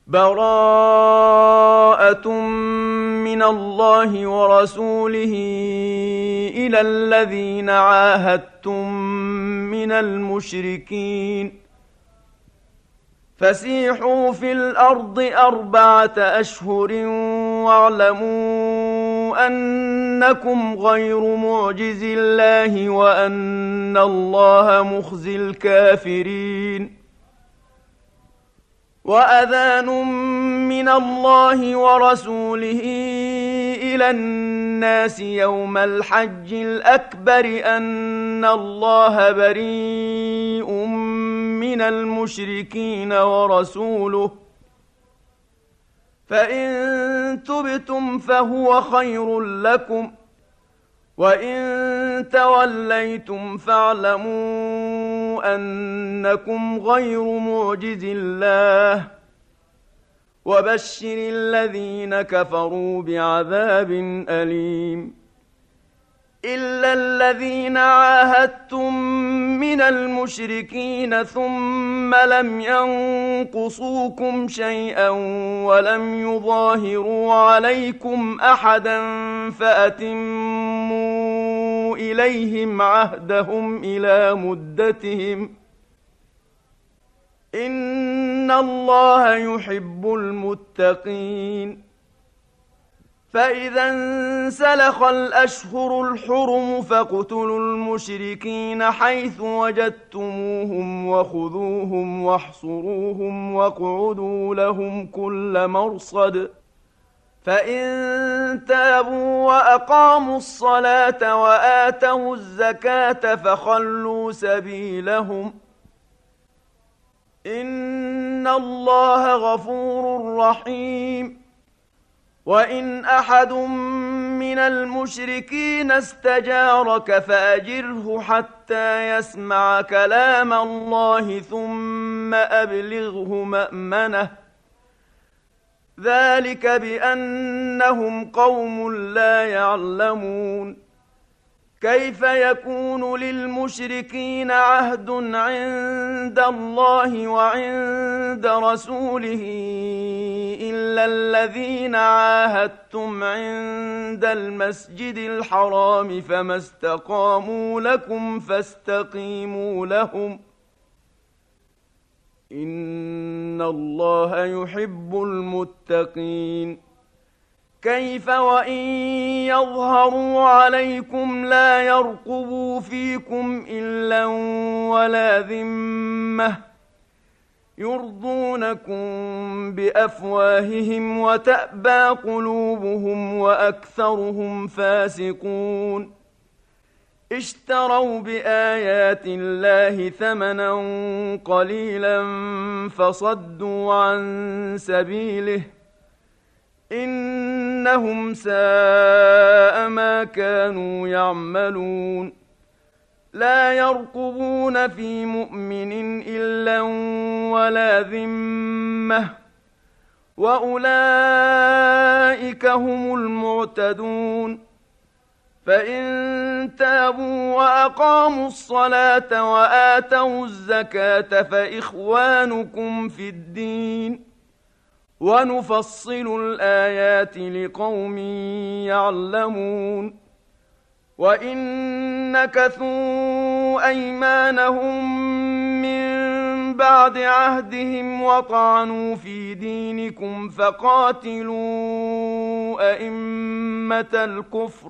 براءة من الله ورسوله إلى الذين عاهدتم من المشركين فسيحوا في الأرض 4 أشهر واعلموا أنكم غير معجز الله وأن الله مخزي الكافرين. وأذان من الله ورسوله إلى الناس يوم الحج الأكبر أن الله بريء من المشركين ورسوله فإن تبتم فهو خير لكم وإن توليتم فاعلموا أنكم غير معجز الله وبشر الذين كفروا بعذاب أليم. إلا الذين عاهدتم من المشركين ثم لم ينقصوكم شيئا ولم يظاهروا عليكم أحدا فأتموا إليهم عهدهم إلى مدتهم إن الله يحب المتقين. فإذا انسلخ الأشهر الحرم فاقتلوا المشركين حيث وجدتموهم وخذوهم واحصروهم واقعدوا لهم كل مرصد فإن تابوا وأقاموا الصلاة وآتوا الزكاة فخلوا سبيلهم إن الله غفور رحيم. وإن أحد من المشركين استجارك فأجره حتى يسمع كلام الله ثم أبلغه مأمنه ذلك بأنهم قوم لا يعلمون. كيف يكون للمشركين عهد عند الله وعند رسوله إلا الذين عاهدتم عند المسجد الحرام فما استقاموا لكم فاستقيموا لهم إن الله يحب المتقين. كيف وإن يظهروا عليكم لا يرقبوا فيكم إلا ولا ذمة يرضونكم بأفواههم وتأبى قلوبهم وأكثرهم فاسقون. اشتروا بآيات الله ثمنا قليلا فصدوا عن سبيله إنهم ساء ما كانوا يعملون. لا يرقبون في مؤمن إلا ولا ذمة وأولئك هم المعتدون. فإن تابوا وأقاموا الصلاة وآتوا الزكاة فإخوانكم في الدين ونفصل الآيات لقوم يعلمون. وإن نكثوا أيمانهم من بعد عهدهم وطعنوا في دينكم فقاتلوا أئمة الكفر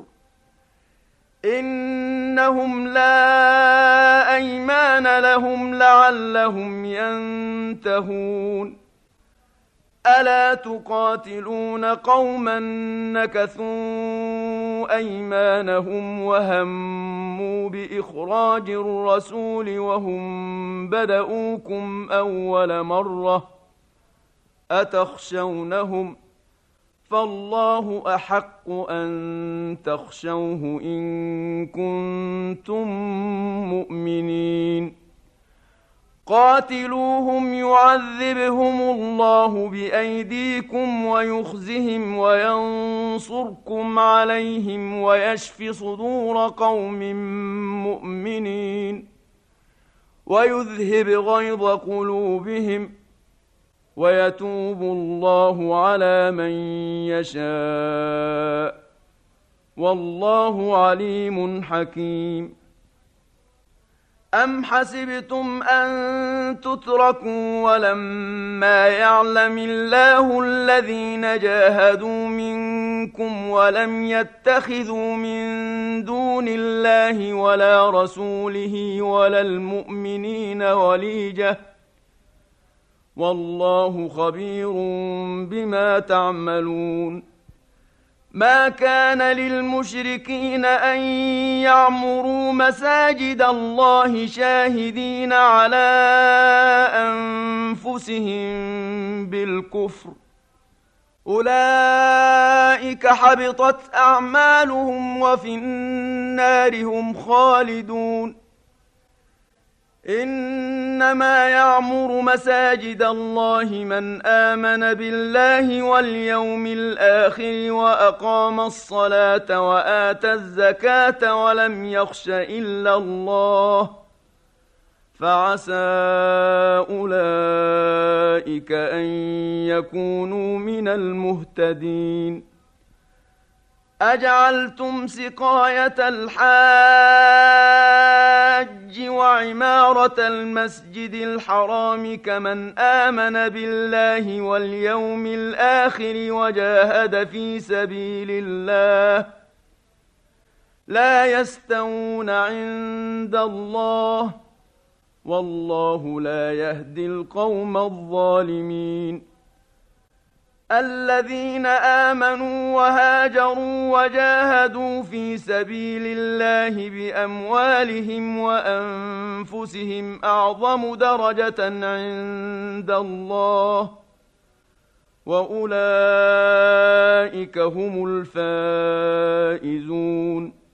إنهم لا أيمان لهم لعلهم ينتهون. ألا تقاتلون قوما نكثوا أيمانهم وهموا بإخراج الرسول وهم بدؤوكم أول مرة أتخشونهم فالله أحق أن تخشوه إن كنتم مؤمنين. قاتلوهم يعذبهم الله بأيديكم ويخزهم وينصركم عليهم ويشف صدور قوم مؤمنين ويذهب غيظ قلوبهم ويتوب الله على من يشاء، والله عليم حكيم. أم حسبتم أن تتركوا ولما يعلم الله الذين جاهدوا منكم ولم يتخذوا من دون الله ولا رسوله ولا المؤمنين وليجة، والله خبير بما تعملون. ما كان للمشركين أن يعمروا مساجد الله شاهدين على أنفسهم بالكفر، أولئك حبطت أعمالهم وفي النار هم خالدون. إنما يعمر مساجد الله من آمن بالله واليوم الآخر وأقام الصلاة وآتى الزكاة ولم يخش إلا الله، فعسى أولئك أن يكونوا من المهتدين. أجعلتم سقاية الحاج وعمارة المسجد الحرام كمن آمن بالله واليوم الآخر وجاهد في سبيل الله، لا يستوون عند الله، والله لا يهدي القوم الظالمين. الذين آمنوا وهاجروا وجاهدوا في سبيل الله بأموالهم وأنفسهم أعظم درجة عند الله، وأولئك هم الفائزون.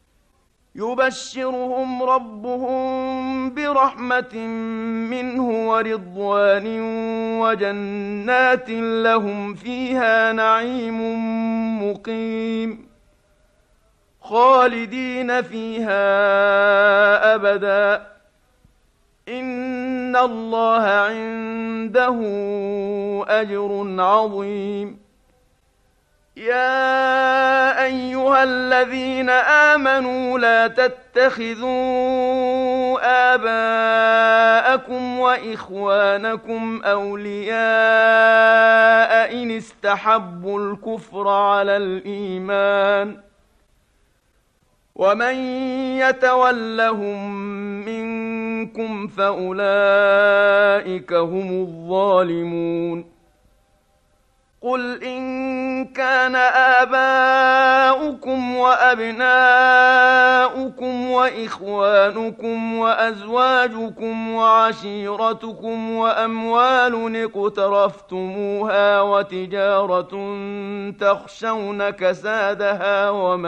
يبشرهم ربهم برحمة منه ورضوان وجنات لهم فيها نعيم مقيم خالدين فيها أبدا، إن الله عنده أجر عظيم. يا أيها الذين آمنوا لا تتخذوا آباءكم وإخوانكم أولياء إن استحبوا الكفر على الإيمان، ومن يتولهم منكم فأولئك هم الظالمون. قل إن كان آباؤكم وأبناؤكم وإخوانكم وأزواجكم وعشيرتكم وأموال اقترفتموها وتجارة تخشون كسادها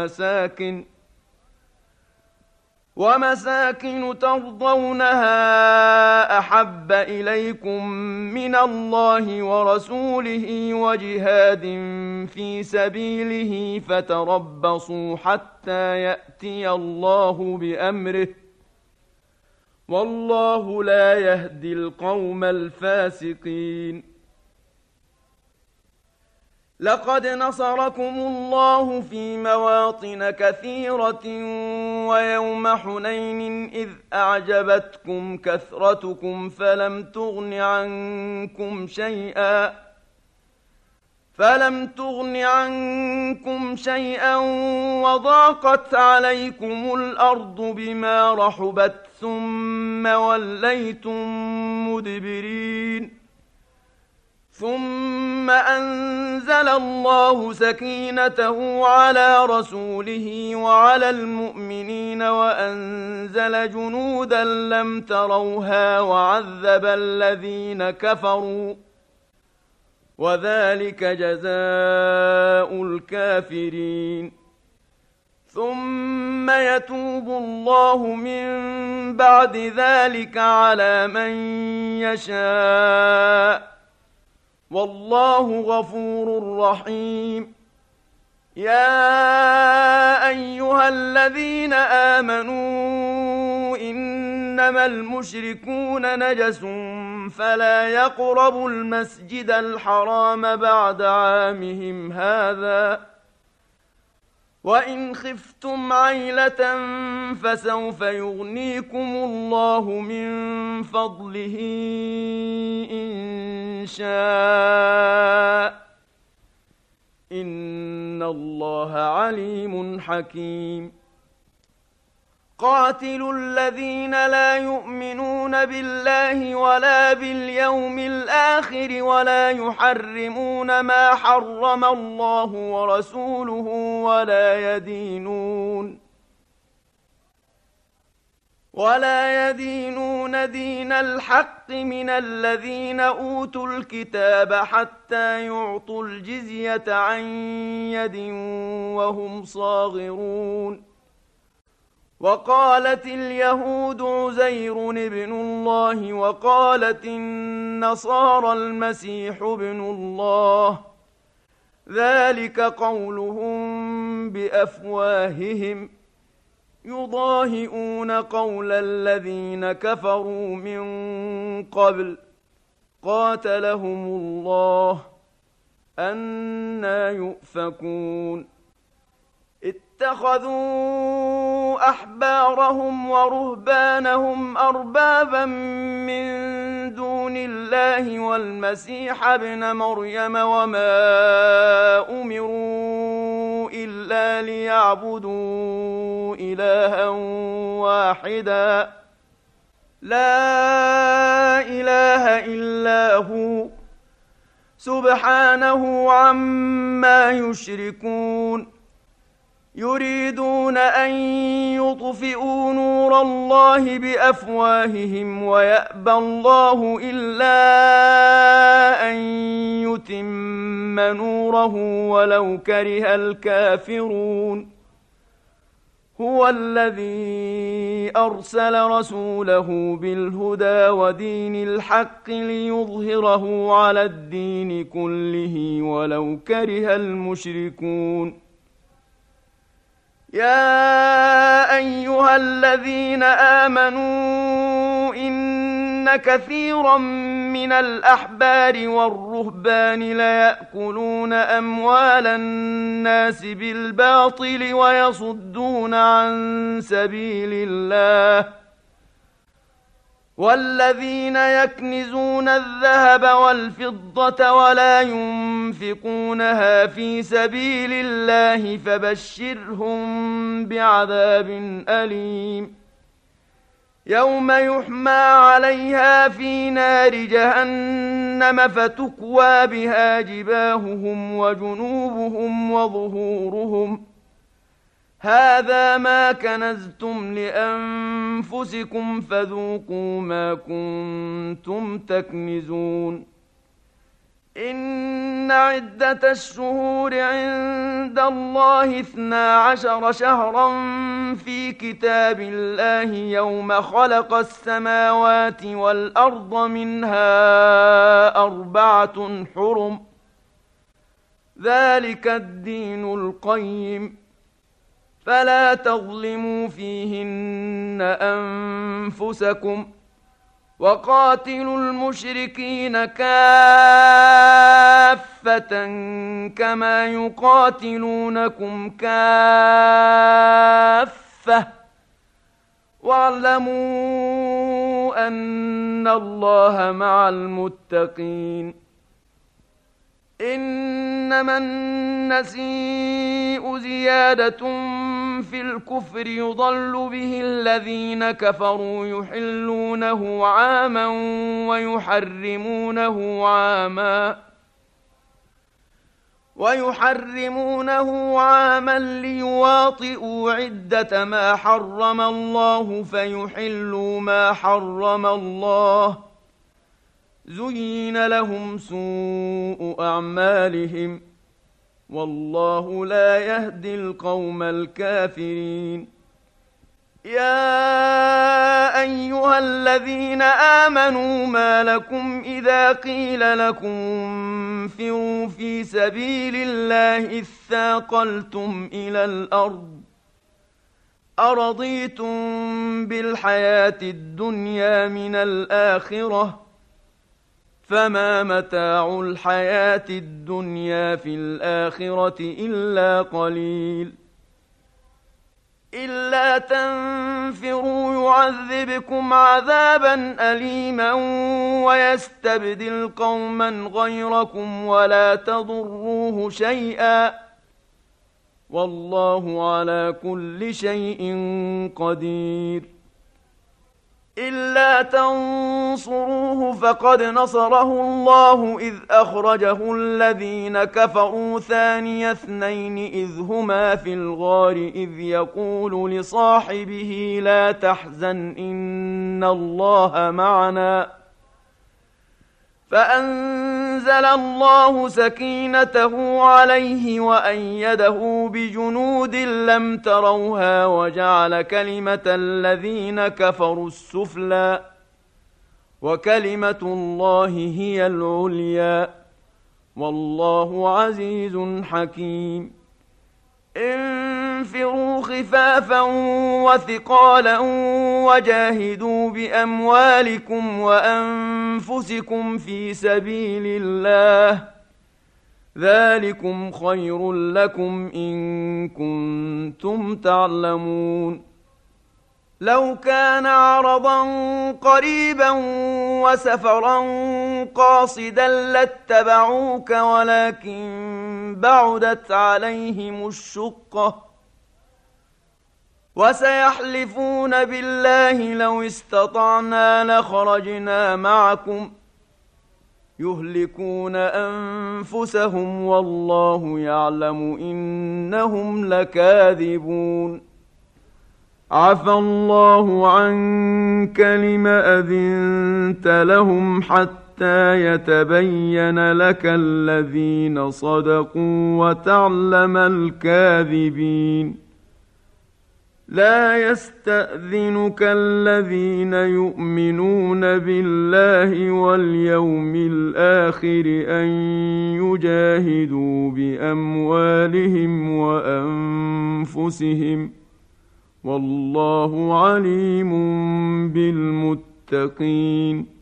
ومساكن ترضونها أحب إليكم من الله ورسوله وجهاد في سبيله فتربصوا حتى يأتي الله بأمره، والله لا يهدي القوم الفاسقين. لقد نصركم الله في مواطن كثيرة ويوم حنين إذ أعجبتكم كثرتكم فلم تغن عنكم شيئا وضاقت عليكم الأرض بما رحبت ثم وليتم مدبرين. ثم أنزل الله سكينته على رسوله وعلى المؤمنين وأنزل جنودا لم تروها وعذب الذين كفروا، وذلك جزاء الكافرين. ثم يتوب الله من بعد ذلك على من يشاء، والله غفور رحيم. يا أيها الذين آمنوا إن إنما المشركون نجس فلا يقربوا المسجد الحرام بعد عامهم هذا وإن خفتم عيلة فسوف يغنيكم الله من فضله إن شاء إن الله عليم حكيم قاتلوا الذين لا يؤمنون بالله ولا باليوم الآخر ولا يحرمون ما حرم الله ورسوله ولا يدينون دين الحق من الذين أوتوا الكتاب حتى يعطوا الجزية عن يد وهم صاغرون وقالت اليهود عزير ابن الله وقالت النصارى المسيح ابن الله ذلك قولهم بأفواههم يضاهئون قول الذين كفروا من قبل قاتلهم الله أنى يؤفكون اتخذوا أحبارهم ورهبانهم أربابا من دون الله والمسيح ابن مريم وما أمروا إلا ليعبدوا إلها واحدا لا إله إلا هو سبحانه عما يشركون يريدون أن يطفئوا نور الله بأفواههم ويأبى الله إلا أن يتم نوره ولو كره الكافرون هو الذي أرسل رسوله بالهدى ودين الحق ليظهره على الدين كله ولو كره المشركون يا أيها الذين آمنوا إن كثيرا من الأحبار والرهبان ليأكلون أموال الناس بالباطل ويصدون عن سبيل الله والذين يكنزون الذهب والفضة ولا ينفقونها في سبيل الله فبشرهم بعذاب أليم يوم يحمى عليها في نار جهنم فتكوى بها جباههم وجنوبهم وظهورهم هذا ما كنزتم لأنفسكم فذوقوا ما كنتم تكنزون إن عدة الشهور عند الله 12 شهرا في كتاب الله يوم خلق السماوات والأرض منها 4 حرم ذلك الدين القيم فلا تظلموا فيهن أنفسكم وقاتلوا المشركين كافة كما يقاتلونكم كافة واعلموا أن الله مع المتقين إنما النسيء زيادة في الكفر يضل به الذين كفروا يحلونه عاما ويحرمونه عاما ليواطئوا عدة ما حرم الله فيحلوا ما حرم الله زين لهم سوء أعمالهم والله لا يهدي القوم الكافرين يا أيها الذين آمنوا ما لكم إذا قيل لكم انفروا في سبيل الله اثاقلتم إلى الأرض أرضيتم بالحياة الدنيا من الآخرة فما متاع الحياة الدنيا في الآخرة إلا قليل إلا تنفروا يعذبكم عذابا أليما ويستبدل قوما غيركم ولا تضروه شيئا والله على كل شيء قدير إلا تنصروه فقد نصره الله إذ أخرجه الذين كفروا ثاني اثنين إذ هما في الغار إذ يقول لصاحبه لا تحزن إن الله معنا فأنزل الله سكينته عليه وأيده بجنود لم تروها وجعل كلمة الذين كفروا السفلى وكلمة الله هي العليا والله عزيز حكيم انفروا خفافا وثقالا وجاهدوا بأموالكم وأنفسكم في سبيل الله ذلكم خير لكم إن كنتم تعلمون لو كان عرضا قريبا وسفرا قاصدا لاتبعوك ولكن بعدت عليهم الشقة وسيحلفون بالله لو استطعنا لخرجنا معكم يهلكون أنفسهم والله يعلم إنهم لكاذبون عفى الله عنك لم أذنت لهم حتى يتبين لك الذين صدقوا وتعلم الكاذبين لا يستأذنك الذين يؤمنون بالله واليوم الآخر أن يجاهدوا بأموالهم وأنفسهم والله عليم بالمتقين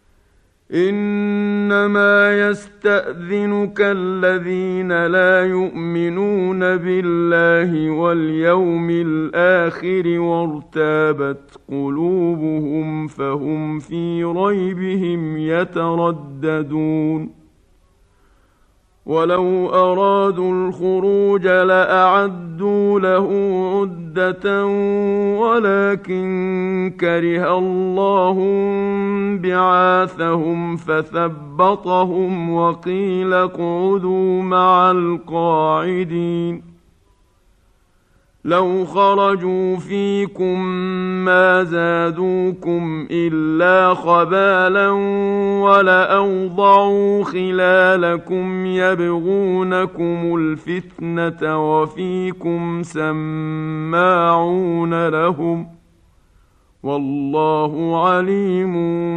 إنما يستأذنك الذين لا يؤمنون بالله واليوم الآخر وارتابت قلوبهم فهم في ريبهم يترددون ولو أرادوا الخروج لأعدوا له عدة ولكن كره الله بعاثهم فثبطهم وقيل اقعدوا مع القاعدين لو خرجوا فيكم ما زادوكم إلا خبالا ولأوضعوا خلالكم يبغونكم الفتنة وفيكم سماعون لهم والله عليم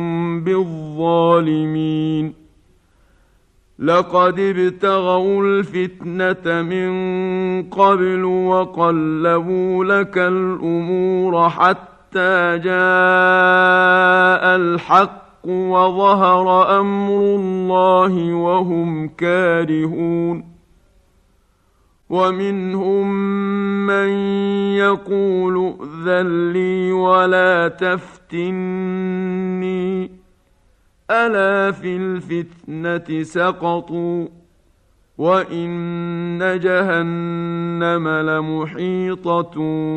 بالظالمين لقد ابتغوا الفتنة من قبل وقلبوا لك الأمور حتى جاء الحق وظهر أمر الله وهم كارهون ومنهم من يقول ائذن لي ولا تفتني ألا في الفتنة سقطوا وإن جهنم لمحيطة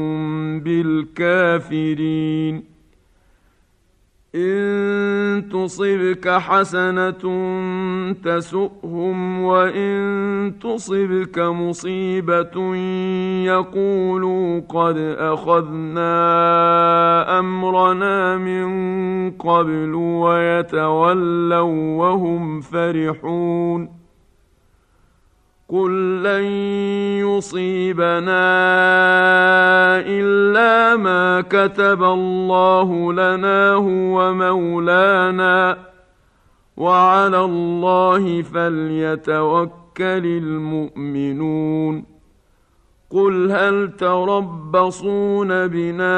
بالكافرين إن تصبك حسنة تسؤهم وإن تصبك مصيبة يقولوا قد أخذنا أمرنا من قبل ويتولوا وهم فرحون قل لن يصيبنا إلا ما كتب الله لنا هو مولانا وعلى الله فليتوكل المؤمنون قل هل تربصون بنا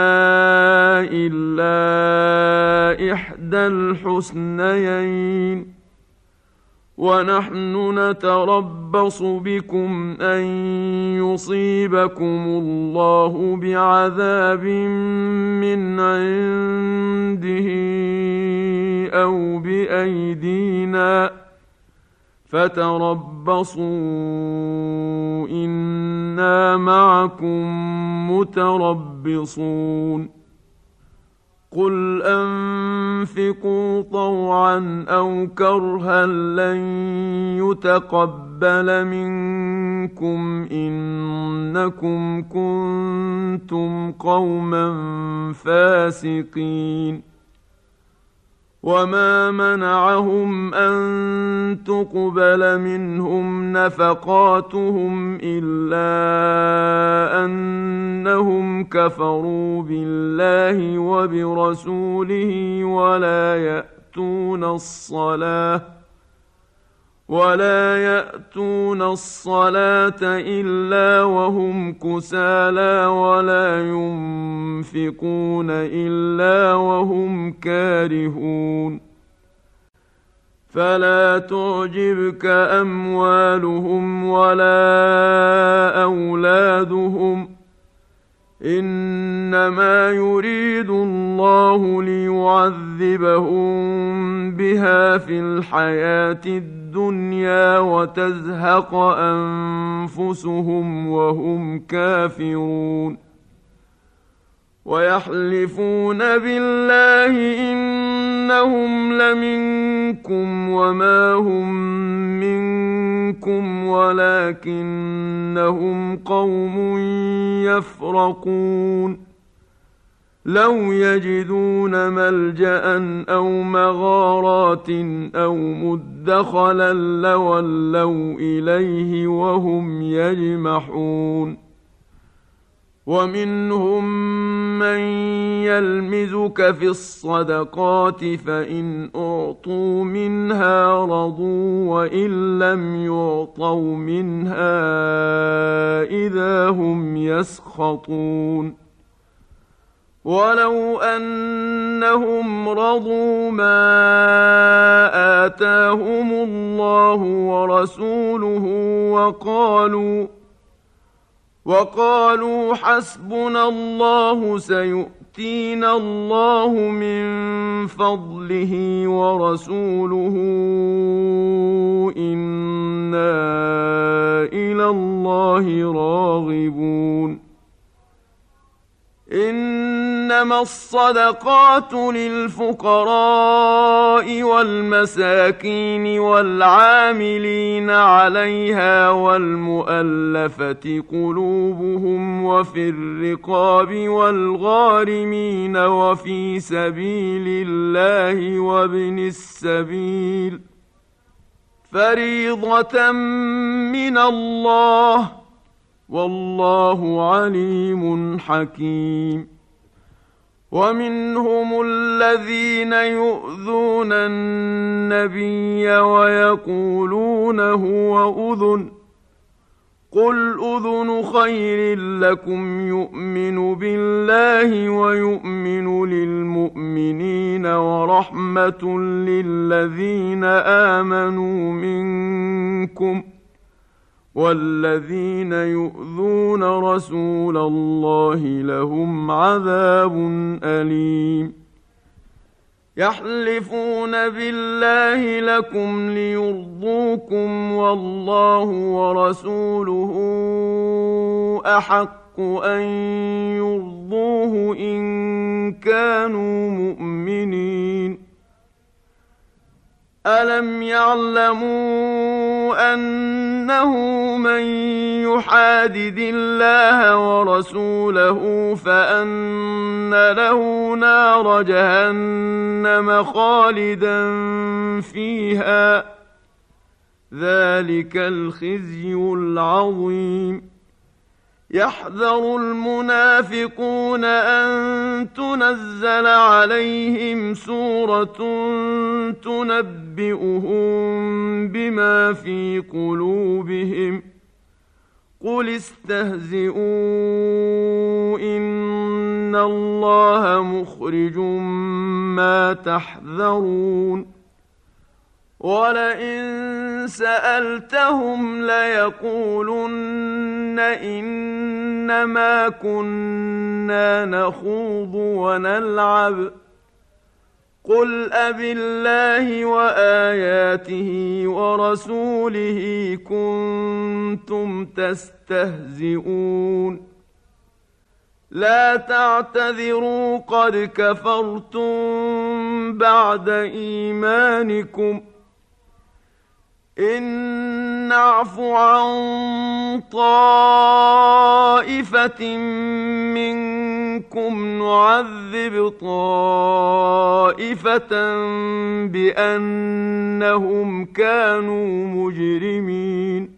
إلا إحدى الحسنيين ونحن نتربص بكم أن يصيبكم الله بعذاب من عنده أو بأيدينا فتربصوا إنا معكم متربصون قل أنفقوا طوعا أو كرها لن يتقبل منكم إنكم كنتم قوما فاسقين وما منعهم أن تقبل منهم نفقاتهم إلا أنهم كفروا بالله وبرسوله ولا يأتون الصلاة إلا وهم كسالى ولا ينفقون إلا وهم كارهون فلا تعجبك أموالهم ولا أولادهم إنما يريد الله ليعذبهم بها في الحياة الدنيا وتزهق أنفسهم وهم كافرون ويحلفون بالله إنهم لمنكم وما هم منكم ولكنهم قوم يفرقون لو يجدون ملجأ أو مغارات أو مدخلا لولوا إليه وهم يجمحون ومنهم من يلمزك في الصدقات فإن أعطوا منها رضوا وإن لم يعطوا منها إذا هم يسخطون ولو أنهم رضوا ما آتاهم الله ورسوله وقالوا حسبنا الله سيؤتينا الله من فضله ورسوله إنا إلى الله راغبون إنما الصدقات للفقراء والمساكين والعاملين عليها والمؤلفة قلوبهم وفي الرقاب والغارمين وفي سبيل الله وابن السبيل فريضة من الله والله عليم حكيم ومنهم الذين يؤذون النبي ويقولون هو أذن قل أذن خير لكم يؤمن بالله ويؤمن للمؤمنين ورحمة للذين آمنوا منكم والذين يؤذون رسول الله لهم عذاب أليم يحلفون بالله لكم ليرضوكم والله ورسوله أحق أن يرضوه إن كانوا مؤمنين ألم يعلموا أنه من يحادد الله ورسوله فأن له نار جهنم خالدا فيها ذلك الخزي العظيم يحذر المنافقون أن تنزل عليهم سورة تنبئهم بما في قلوبهم قل استهزئوا إن الله مخرج ما تحذرون ولئن سألتهم ليقولن إنما كنا نخوض ونلعب قل أبالله وآياته ورسوله كنتم تستهزئون لا تعتذروا قد كفرتم بعد إيمانكم إن نعف عن طائفة منكم نعذب طائفة بأنهم كانوا مجرمين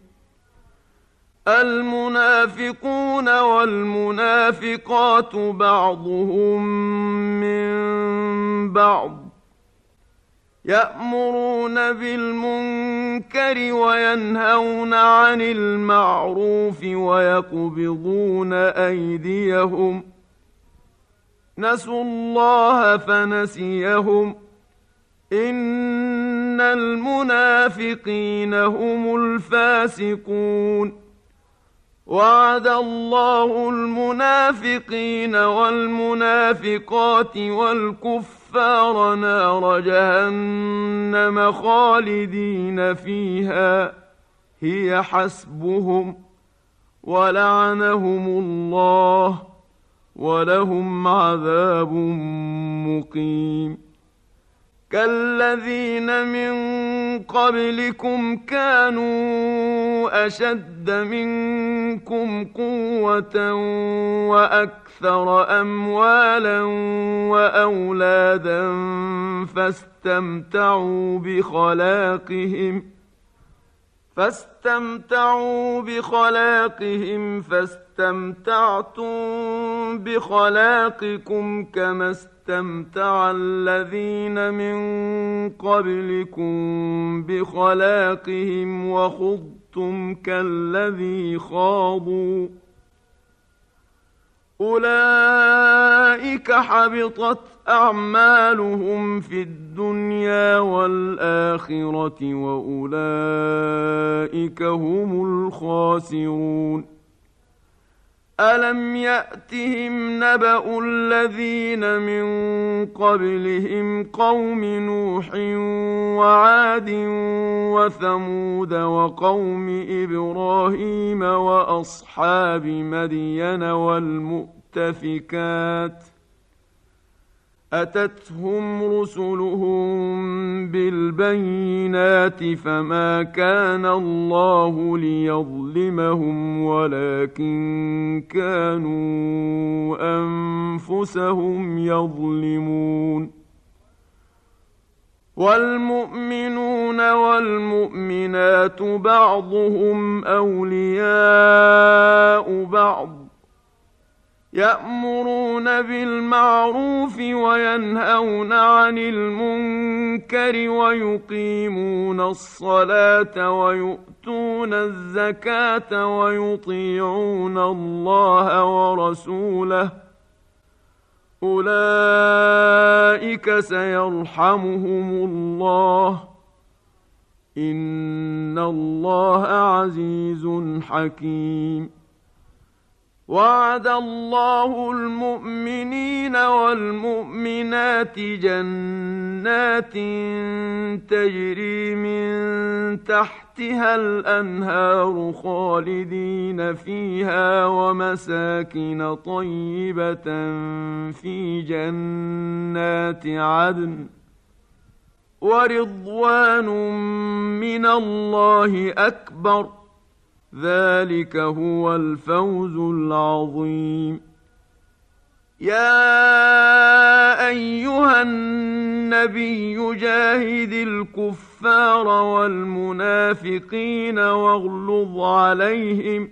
المنافقون والمنافقات بعضهم من بعض يأمرون بالمنكر وينهون عن المعروف ويقبضون أيديهم نسوا الله فنسيهم إن المنافقين هم الفاسقون وعد الله المنافقين والمنافقات والكفار نار جهنم خالدين فيها هي حسبهم ولعنهم الله ولهم عذاب مقيم كالذين من قبلكم كانوا أشد منكم قوة وأكثر أموالا وأولادا فاستمتعوا بخلاقهم فاستمتعتم بخلاقكم كما استمتع الذين من قبلكم بخلاقهم وخضتم كالذي خاضوا أولئك حبطت أعمالهم في الدنيا والآخرة وأولئك هم الخاسرون ألم يأتهم نبأ الذين من قبلهم قوم نوح وعاد وثمود وقوم إبراهيم وأصحاب مدين والمؤتفكات أتتهم رسلهم بالبينات فما كان الله ليظلمهم ولكن كانوا أنفسهم يظلمون والمؤمنون والمؤمنات بعضهم أولياء بعض يأمرون بالمعروف وينهون عن المنكر ويقيمون الصلاة ويؤتون الزكاة ويطيعون الله ورسوله أولئك سيرحمهم الله إن الله عزيز حكيم وعد الله المؤمنين والمؤمنات جنات تجري من تحتها الأنهار خالدين فيها ومساكن طيبة في جنات عدن ورضوان من الله أكبر ذلك هو الفوز العظيم يا أيها النبي جاهد الكفار والمنافقين واغلظ عليهم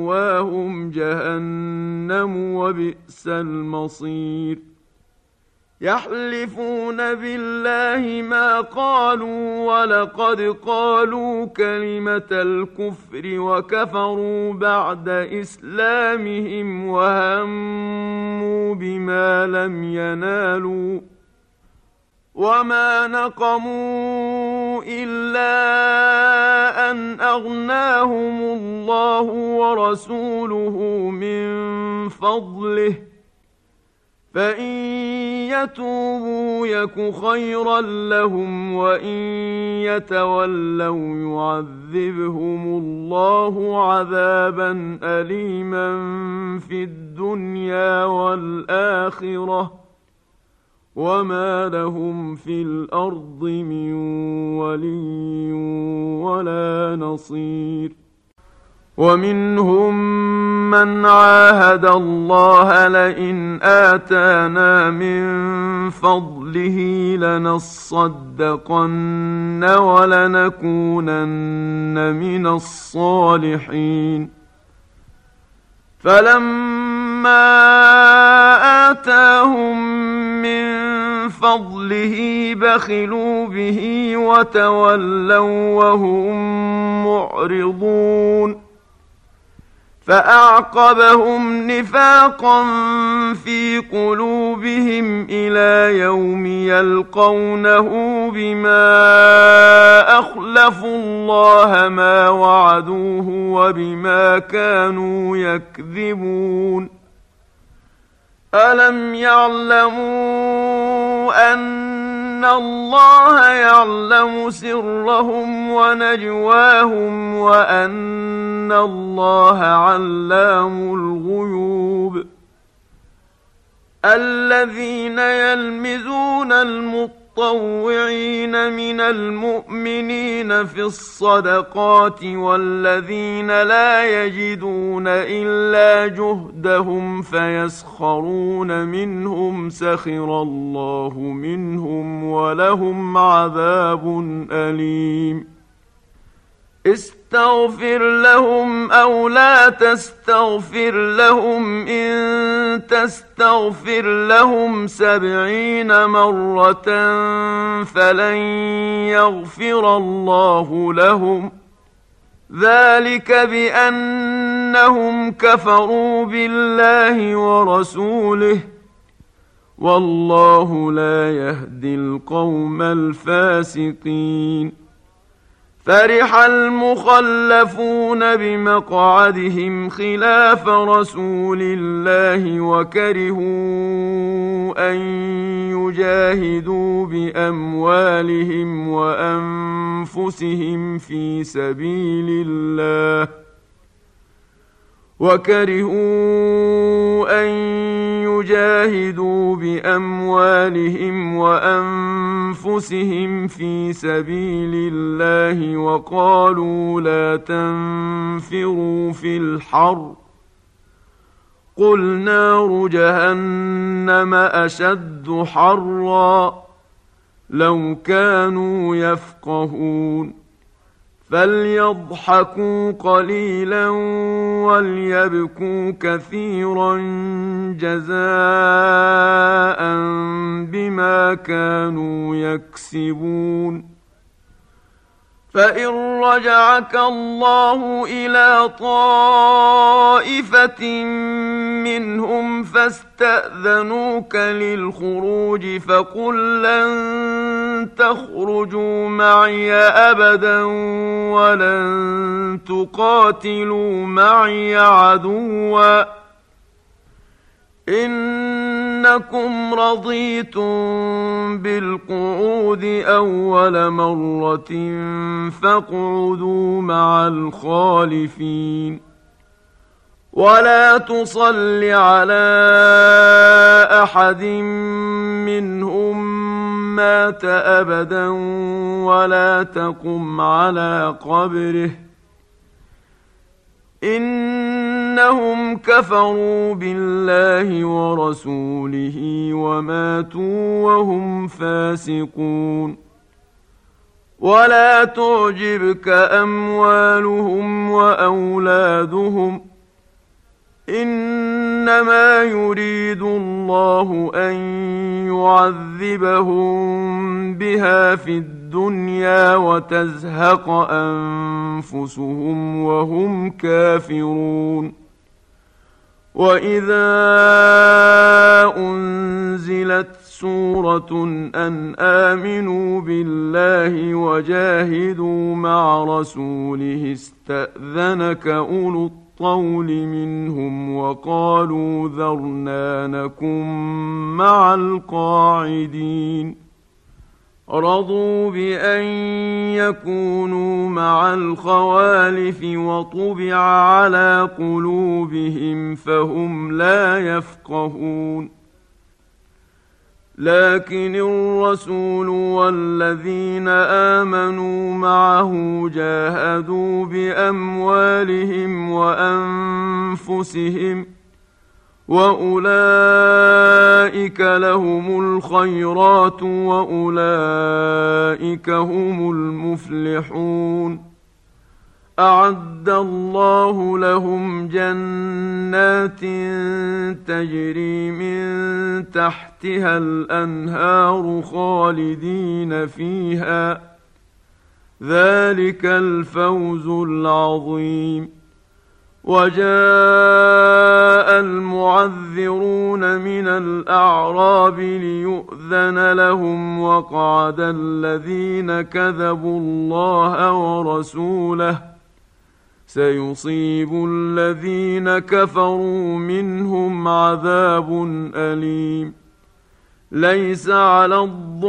ومأواهم جهنم وبئس المصير يحلفون بالله ما قالوا ولقد قالوا كلمة الكفر وكفروا بعد إسلامهم وهموا بما لم ينالوا وما نقموا إلا أن أغناهم الله ورسوله من فضله فإن يتوبوا يك خيرا لهم وإن يتولوا يعذبهم الله عذابا أليما في الدنيا والآخرة وما لهم في الأرض من ولي ولا نصير ومنهم من عاهد الله لئن آتانا من فضله لنصدقن ولنكونن من الصالحين فلما آتاهم من فضله بخلوا به وتولوا وهم معرضون فأعقبهم نفاقا في قلوبهم إلى يوم يلقونه بما أخلفوا الله ما وعدوه وبما كانوا يكذبون ألم يعلموا أن الله يعلم سرهم ونجواهم وأن الله علام الغيوب الذين يلمزون المطوعين من المؤمنين في الصدقات والذين لا يجدون إلا جهدهم فيسخرون منهم سخر الله منهم ولهم عذاب أليم استغفر لهم أو لا تستغفر لهم إن تستغفر لهم 70 مرة فلن يغفر الله لهم ذلك بأنهم كفروا بالله ورسوله والله لا يهدي القوم الفاسقين فرح المخلفون بمقعدهم خلاف رسول الله وكرهوا أن يجاهدوا بأموالهم وأنفسهم في سبيل الله وقالوا لا تنفروا في الحر قل نار جهنم أشد حرا لو كانوا يفقهون فليضحكوا قليلا وليبكوا كثيرا جزاء بما كانوا يكسبون فإن رجعك الله إلى طائفة منهم فاستأذنوك للخروج فقل لن تخرجوا معي أبدا ولن تقاتلوا معي عدوا إنكم رضيتم بالقعود أول مرة فاقعدوا مع الخالفين ولا تصل على أحد منهم مات أبدا ولا تقم على قبره إنهم كفروا بالله ورسوله وماتوا وهم فاسقون ولا تعجبك أموالهم وأولادهم إنما يريد الله أن يعذبهم بها في الدنيا وتزهق أنفسهم وهم كافرون. وإذا أنزلت سورة أن آمنوا بالله وجاهدوا مع رسوله استأذنك أولو الطول منهم وقالوا ذرنا نكن مع القاعدين. رضوا بأن يكونوا مع الخوالف وطبع على قلوبهم فهم لا يفقهون. لكن الرسول والذين آمنوا معه جاهدوا بأموالهم وأنفسهم وأولئك لهم الخيرات وأولئك هم المفلحون. أعد الله لهم جنات تجري من تحتها الأنهار خالدين فيها، ذلك الفوز العظيم. وجاء المعذرون من الأعراب ليؤذن لهم وقعد الذين كذبوا الله ورسوله، سيصيب الذين كفروا منهم عذاب أليم. ليس على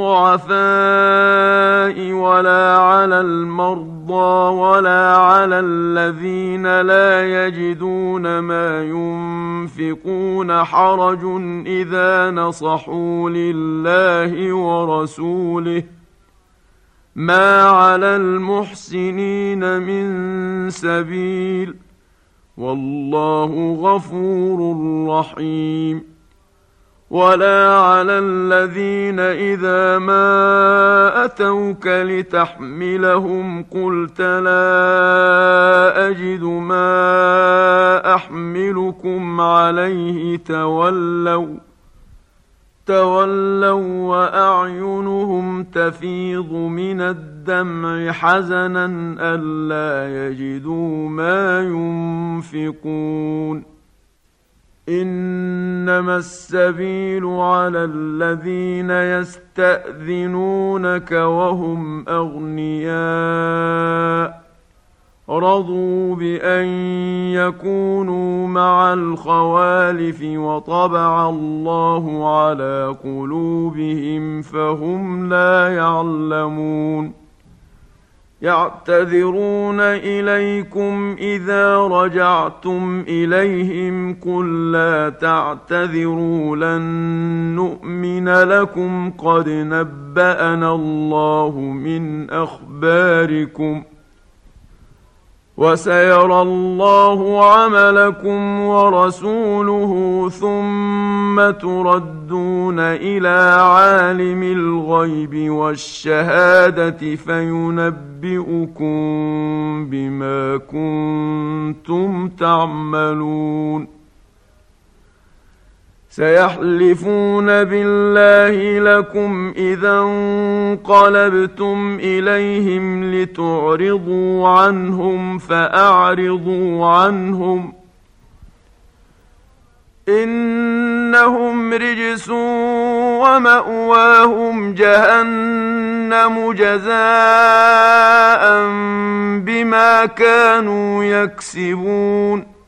الضعفاء ولا على المرضى ولا على الذين لا يجدون ما ينفقون حرج إذا نصحوا لله ورسوله، ما على المحسنين من سبيل، والله غفور رحيم. ولا على الذين إذا ما أتوك لتحملهم قلت لا أجد ما أحملكم عليه تولوا وأعينهم تفيض من الدمع حزنا ألا يجدوا ما ينفقون. إنما السبيل على الذين يستأذنونك وهم أغنياء، رضوا بأن يكونوا مع الخوالف وطبع الله على قلوبهم فهم لا يعلمون. يعتذرون إليكم إذا رجعتم إليهم قل لا تعتذروا لن نؤمن لكم قد نبأنا الله من أخباركم وسيرى الله عملكم ورسوله ثم تردون إلى عالم الغيب والشهادة فينبئكم بما كنتم تعملون. سيحلفون بالله لكم إذا انقلبتم إليهم لتعرضوا عنهم فأعرضوا عنهم إنهم رجس ومأواهم جهنم جزاء بما كانوا يكسبون.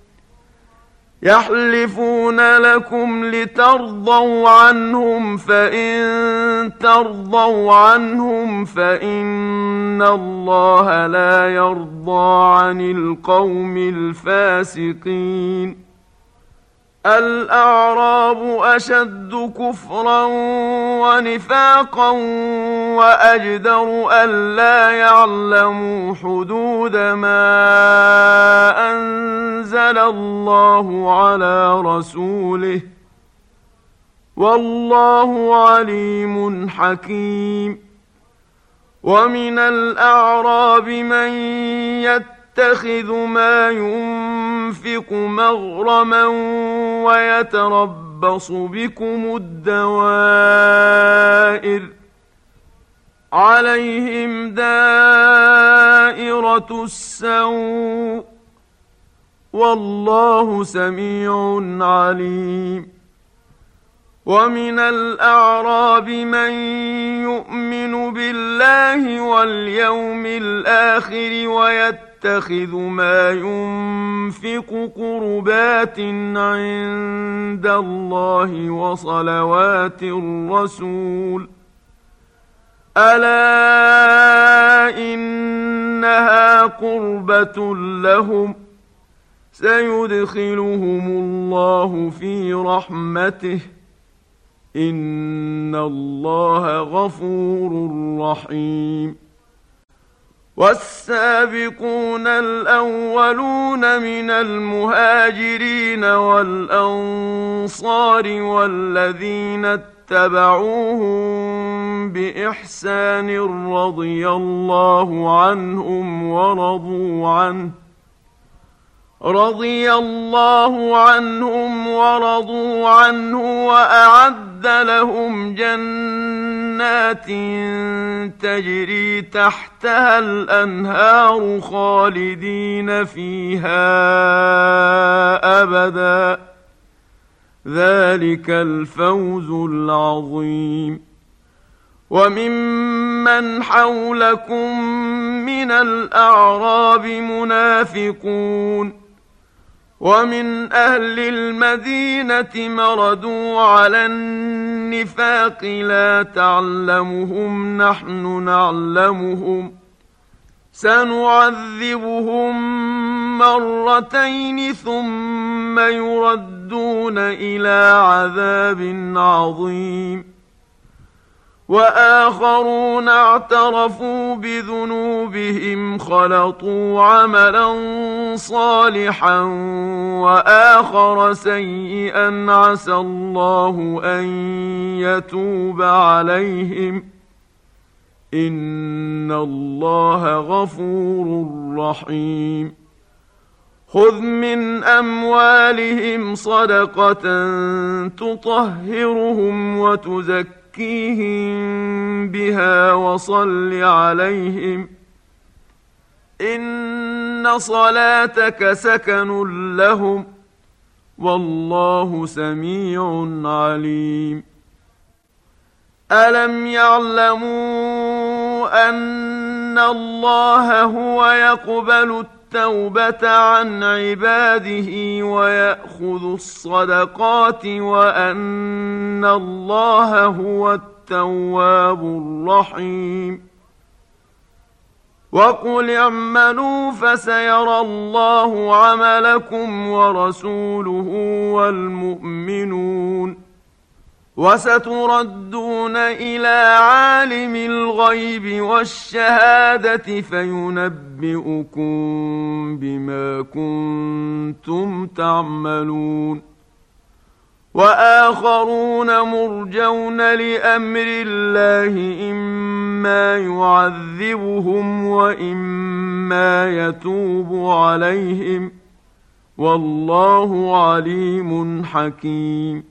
يحلفون لكم لترضوا عنهم فإن ترضوا عنهم فإن الله لا يرضى عن القوم الفاسقين. الأعراب أشد كفرا ونفاقا وأجدر ألا يعلموا حدود ما أنزل الله على رسوله، والله عليم حكيم. ومن الأعراب من يتبع يتخذ ما ينفق مغرما ويتربص بكم الدوائر عليهم دائرة السوء والله سميع عليم. ومن الأعراب من يؤمن بالله واليوم الآخر ويتخذ ما ينفق قربات عند الله وصلوات الرسول ألا إنها قربة لهم سيدخلهم الله في رحمته إن الله غفور رحيم. والسابقون الأولون من المهاجرين والأنصار والذين اتبعوهم بإحسان رضي الله عنهم ورضوا عنه وأعد لهم جنات تجري تحتها الأنهار خالدين فيها أبدا ذلك الفوز العظيم. وممن حولكم من الأعراب منافقون ومن أهل المدينة مردوا على النفاق لا تعلمهم نحن نعلمهم سنعذبهم مرتين ثم يردون إلى عذاب عظيم. وآخرون اعترفوا بذنوبهم خلطوا عملا صالحا وآخر سيئا عسى الله أن يتوب عليهم إن الله غفور رحيم. خذ من أموالهم صدقة تطهرهم وتزكيهم بها وصل عليهم إن صلاتك سكن لهم والله سميع عليم. ألم يعلموا أن الله هو يقبل التوبة عن عباده ويأخذ الصدقات وأن الله هو التواب الرحيم. وقل اعملوا فسيرى الله عملكم ورسوله والمؤمنون وستردون إلى عالم الغيب والشهادة فينبئكم بما كنتم تعملون. وآخرون مرجون لأمر الله إما يعذبهم وإما يتوب عليهم والله عليم حكيم.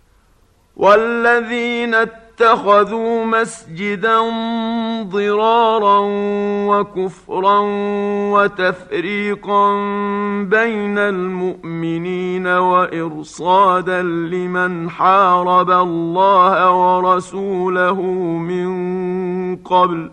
والذين اتخذوا مسجدا ضرارا وكفرا وتفريقا بين المؤمنين وإرصادا لمن حارب الله ورسوله من قبل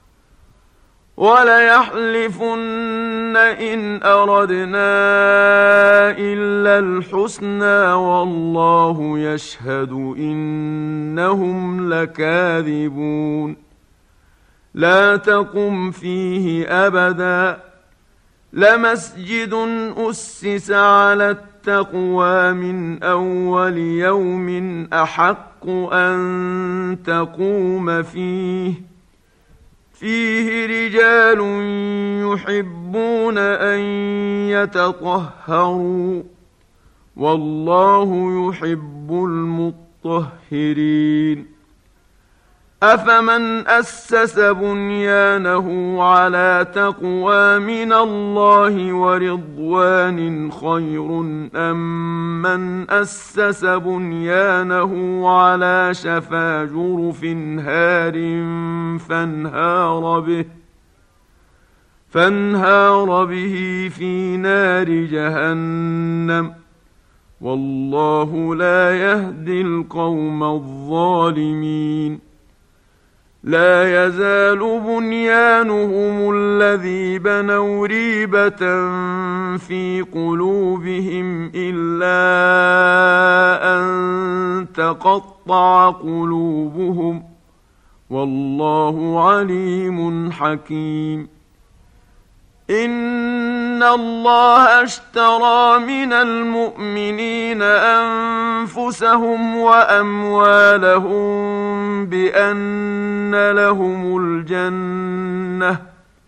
وليحلفن إن أردنا إلا الحسنى والله يشهد إنهم لكاذبون. لا تقم فيه أبدا لمسجد أسس على التقوى من أول يوم أحق أن تقوم فيه رجال يحبون أن يتطهروا والله يحب المطهرين. أفمن أسس بنيانه على تقوى من الله ورضوان خير أم من أسس بنيانه على شفا جرف هار فانهار به في نار جهنم والله لا يهدي القوم الظالمين لا يزال بنيانهم الذي بنوا ريبة في قلوبهم إلا أن تقطع قلوبهم والله عليم حكيم إن الله اشترى من المؤمنين أنفسهم وأموالهم بأن لهم الجنة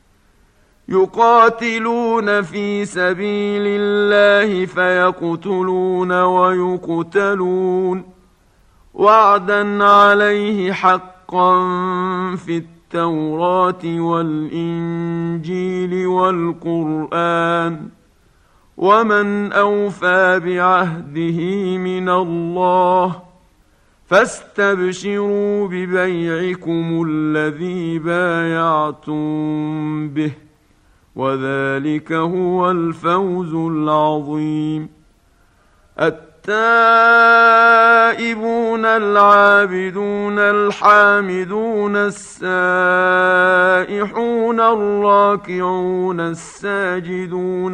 يقاتلون في سبيل الله فيقتلون ويقتلون وعدا عليه حقا في التوراة والإنجيل والقرآن ومن أوفى بعهده من الله فاستبشروا ببيعكم الذي بايعتم به وذلك هو الفوز العظيم التائبون العابدون الحامدون السائحون الراكعون الساجدون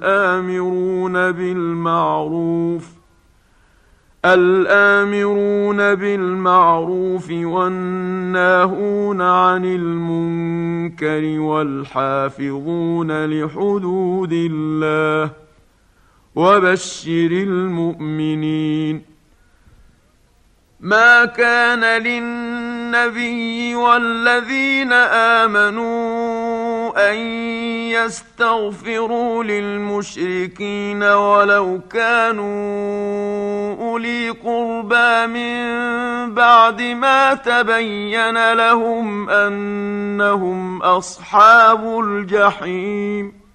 الآمرون بالمعروف والناهون عن المنكر والحافظون لحدود الله وبشر المؤمنين ما كان للنبي والذين آمنوا أن يستغفروا للمشركين ولو كانوا أولي قربى من بعد ما تبين لهم أنهم أصحاب الجحيم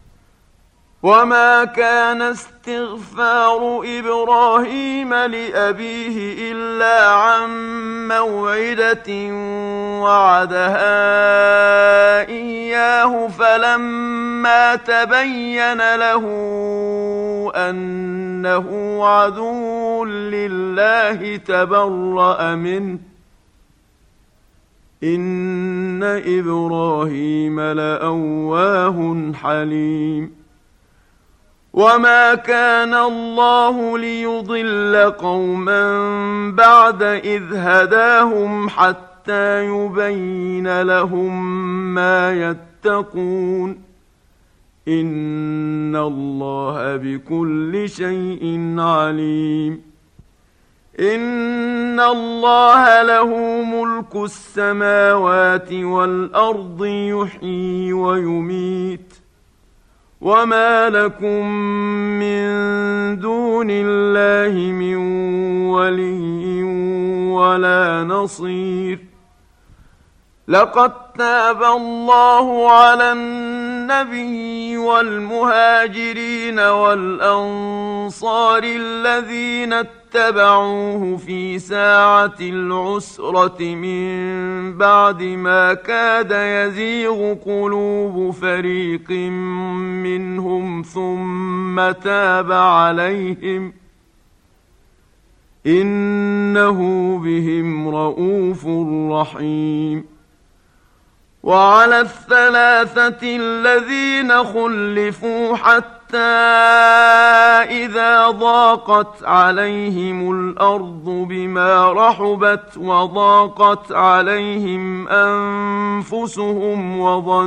وما كان استغفار إبراهيم لأبيه إلا عن موعدة وعدها إياه فلما تبين له أنه عدو لله تبرأ منه إن إبراهيم لأواه حليم وما كان الله ليضل قوما بعد إذ هداهم حتى يبين لهم ما يتقون إن الله بكل شيء عليم إن الله له ملك السماوات والأرض يحيي ويميت وما لكم من دون الله من ولي ولا نصير لقد تاب الله على النبي والمهاجرين والأنصار الذين اتبعوه في ساعة العسرة من بعد ما كاد يزيغ قلوب فريق منهم ثم تاب عليهم إنه بهم رءوف رحيم وعلى الثلاثة الذين خلفوا حتى إذا ضاقت عليهم الأرض بما رحبت وضاقت عليهم أنفسهم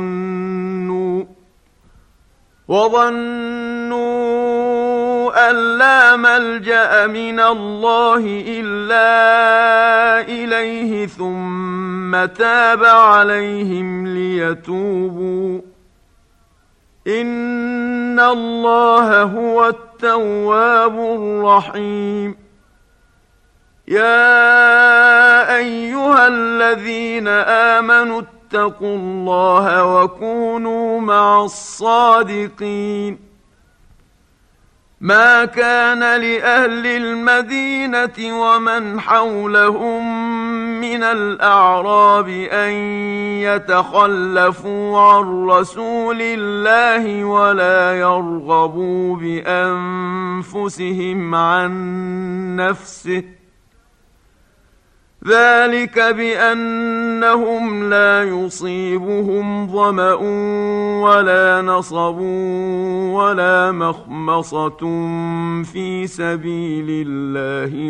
وظنوا أن لا ملجأ من الله إلا إليه ثم تاب عليهم ليتوبوا إن الله هو التواب الرحيم يا أيها الذين آمنوا اتقوا الله وكونوا مع الصادقين. ما كان لأهل المدينة ومن حولهم من الأعراب أن يتخلفوا عن رسول الله ولا يرغبوا بأنفسهم عن نفسه، ذلك بأنهم لا يصيبهم ظمأ ولا نصب ولا مخمصة في سبيل الله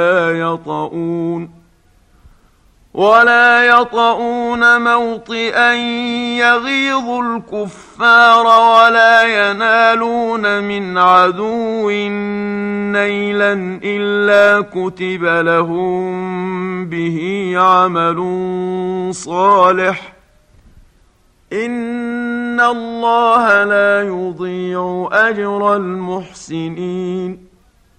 ولا يطؤون موطئا يغيظ الكفار ولا ينالون من عدو نيلا إلا كتب لهم به عمل صالح، إن الله لا يضيع أجر المحسنين.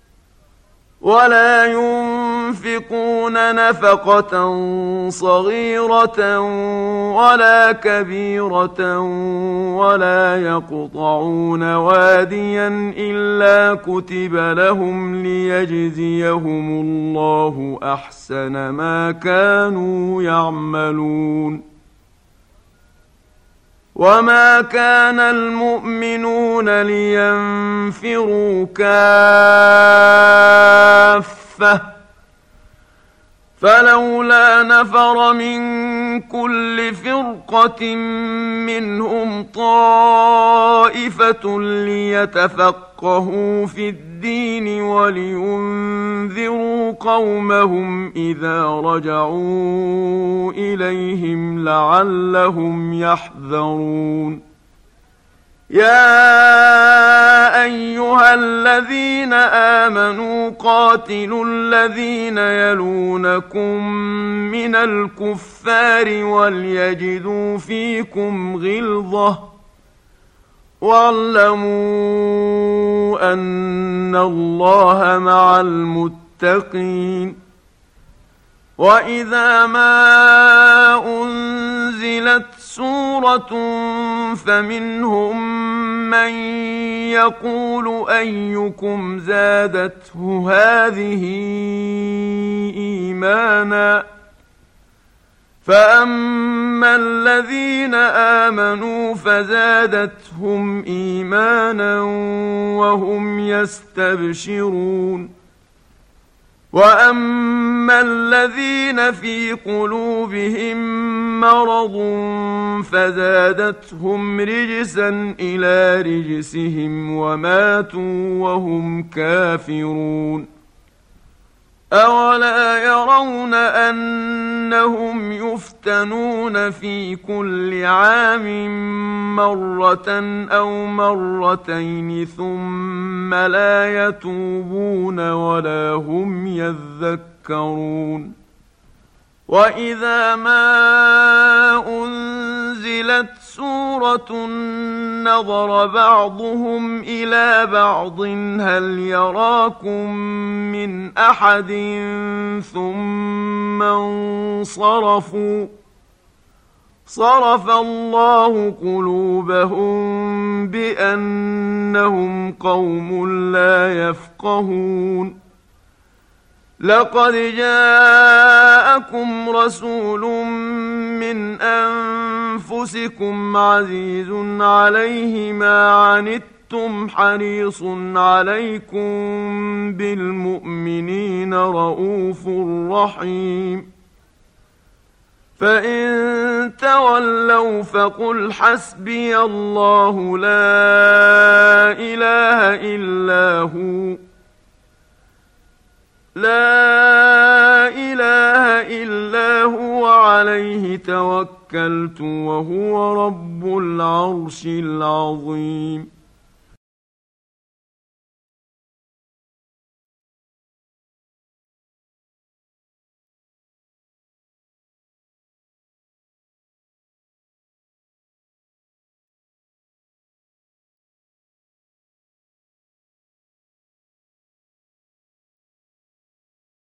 ولا ينفقون نفقة صغيرة ولا كبيرة ولا يقطعون واديا إلا كتب لهم ليجزيهم الله أحسن ما كانوا يعملون. وما كان المؤمنون لينفروا كافة، فلولا نفر من كل فرقة منهم طائفة ليتفقهوا في الدين ولينذروا قومهم إذا رجعوا إليهم لعلهم يحذرون. يا أيها الذين آمنوا قاتلوا الذين يلونكم من الكفار وليجدوا فيكم غلظة، واعلموا أن الله مع المتقين. وإذا ما أنزلت سورة فمنهم من يقول أيكم زادته هذه إيمانا، فأما الذين آمنوا فزادتهم إيمانا وهم يستبشرون. وأما الذين في قلوبهم مرض فزادتهم رجسا إلى رجسهم وماتوا وهم كافرون. أولا يرون أنهم يفتنون في كل عام مرة أو مرتين ثم لا يتوبون ولا هم يذكرون. وإذا ما أنزلت سورة نظر بعضهم إلى بعض هل يراكم من أحد ثم انصرفوا، صرف الله قلوبهم بأنهم قوم لا يفقهون. لقد جاءكم رسول من أنفسكم عزيز عليه ما عنتم حريص عليكم بالمؤمنين رؤوف رحيم. فإن تولوا فقل حسبي الله لا إله إلا هو عليه توكلت وهو رب العرش العظيم.